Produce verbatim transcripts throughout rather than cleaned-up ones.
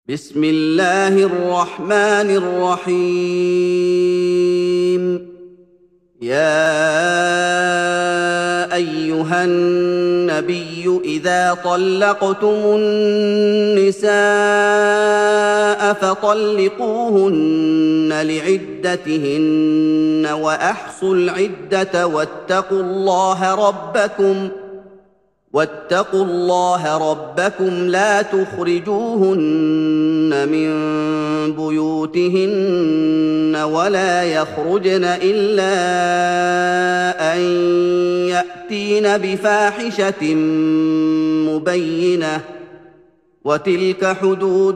بسم الله الرحمن الرحيم. يا أيها النبي إذا طلقتم النساء فطلقوهن لعدتهن وأحصوا العدة واتقوا الله ربكم واتقوا الله ربكم لا تخرجوهن من بيوتهن ولا يخرجن إلا أن يأتين بفاحشة مبينة وتلك حدود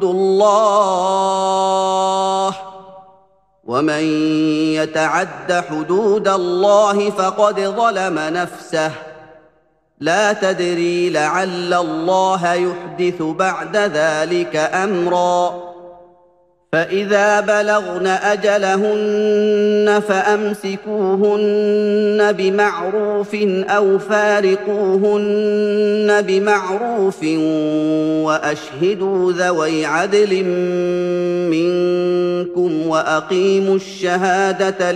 الله ومن يتعد حدود الله فقد ظلم نفسه لا تدري لعل الله يحدث بعد ذلك أمرا. فإذا بلغن أجلهن فأمسكوهن بمعروف أو فارقوهن بمعروف وأشهدوا ذوي عدل منكم وأقيموا الشهادة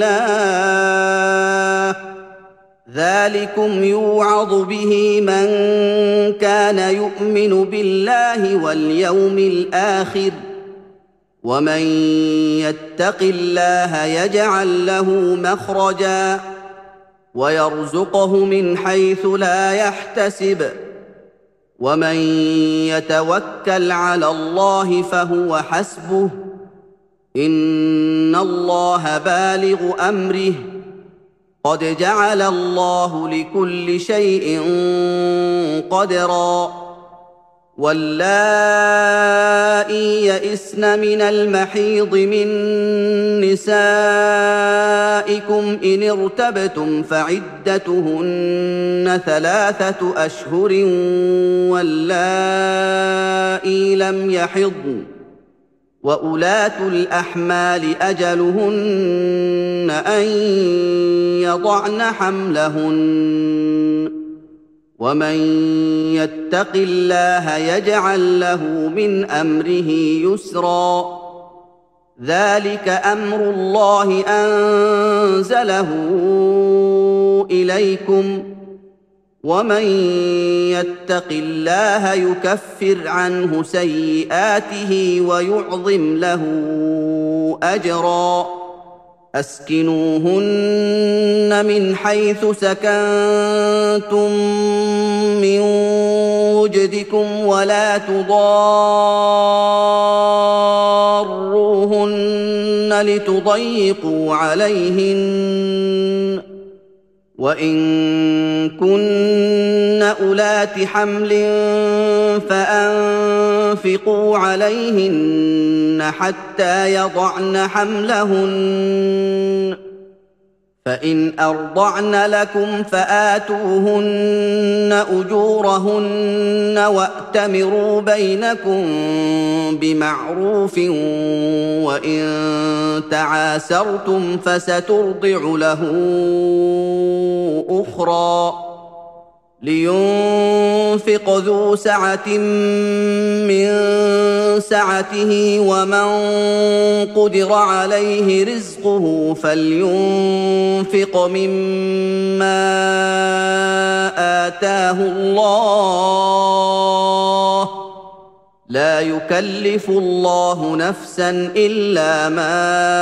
لله ذلكم يوعظ به من كان يؤمن بالله واليوم الآخر ومن يتق الله يجعل له مخرجا ويرزقه من حيث لا يحتسب ومن يتوكل على الله فهو حسبه إن الله بالغ أمره قد جعل الله لكل شيء قدرا. واللائي يئسن من المحيض من نسائكم إن ارتبتم فعدتهن ثلاثة أشهر واللائي لم يحضن وأولاة الأحمال أجلهن أن يضعن حملهن ومن يتق الله يجعل له من أمره يسرا. ذلك أمر الله أنزله إليكم ومن يتق الله يكفر عنه سيئاته ويعظم له أجرا. أسكنوهن من حيث سكنتم من وجدكم ولا تضاروهن لتضيقوا عليهن وإن كن أولات حمل فأنفقوا عليهن حتى يضعن حملهن فإن أرضعن لكم فآتوهن أجورهن وأتمروا بينكم بمعروف وإن تعاسرتم فسترضع له أخرى. لينفق ذو سعة من سعته ومن قدر عليه رزقه فلينفق مما آتاه الله لا يكلف الله نفسا إلا ما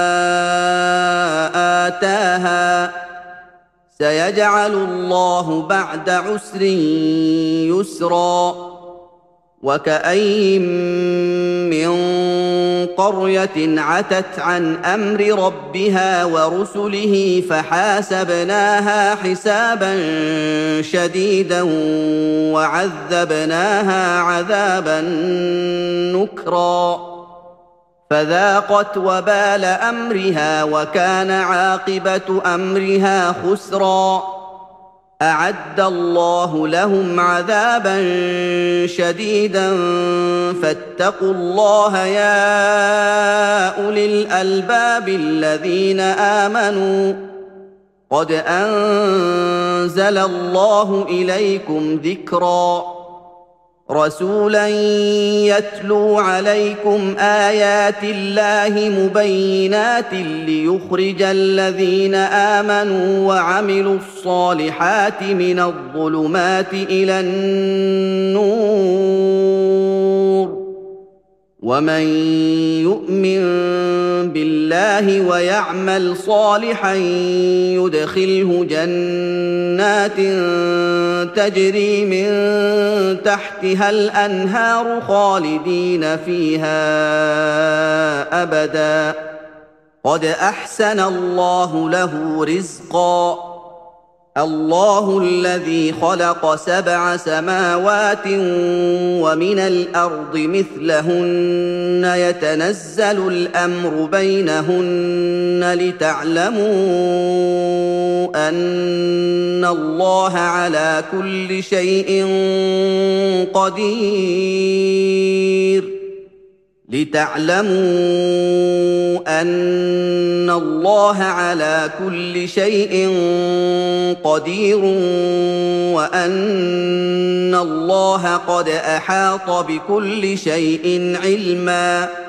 آتاها سيجعل الله بعد عسر يسرا. وكأين من قرية عتت عن أمر ربها ورسله فحاسبناها حسابا شديدا وعذبناها عذابا نكرا فذاقت وبال أمرها وكان عاقبة أمرها خسرا. أعد الله لهم عذابا شديدا فاتقوا الله يا أولي الألباب الذين آمنوا قد أنزل الله إليكم ذكرا. رسولا يتلو عليكم آيات الله مبينات ليخرج الذين آمنوا وعملوا الصالحات من الظلمات إلى النور ومن يؤمن بالله ويعمل صالحا يدخله جنات تجري من تحتها الأنهار خالدين فيها أبدا قد أحسن الله له رزقا الله الذي خلق سبع سماوات ومن الأرض مثلهن يتنزل الأمر بينهن لتعلموا أن الله على كل شيء قدير لتعلموا أن الله على كل شيء قدير وأن الله قد أحاط بكل شيء علما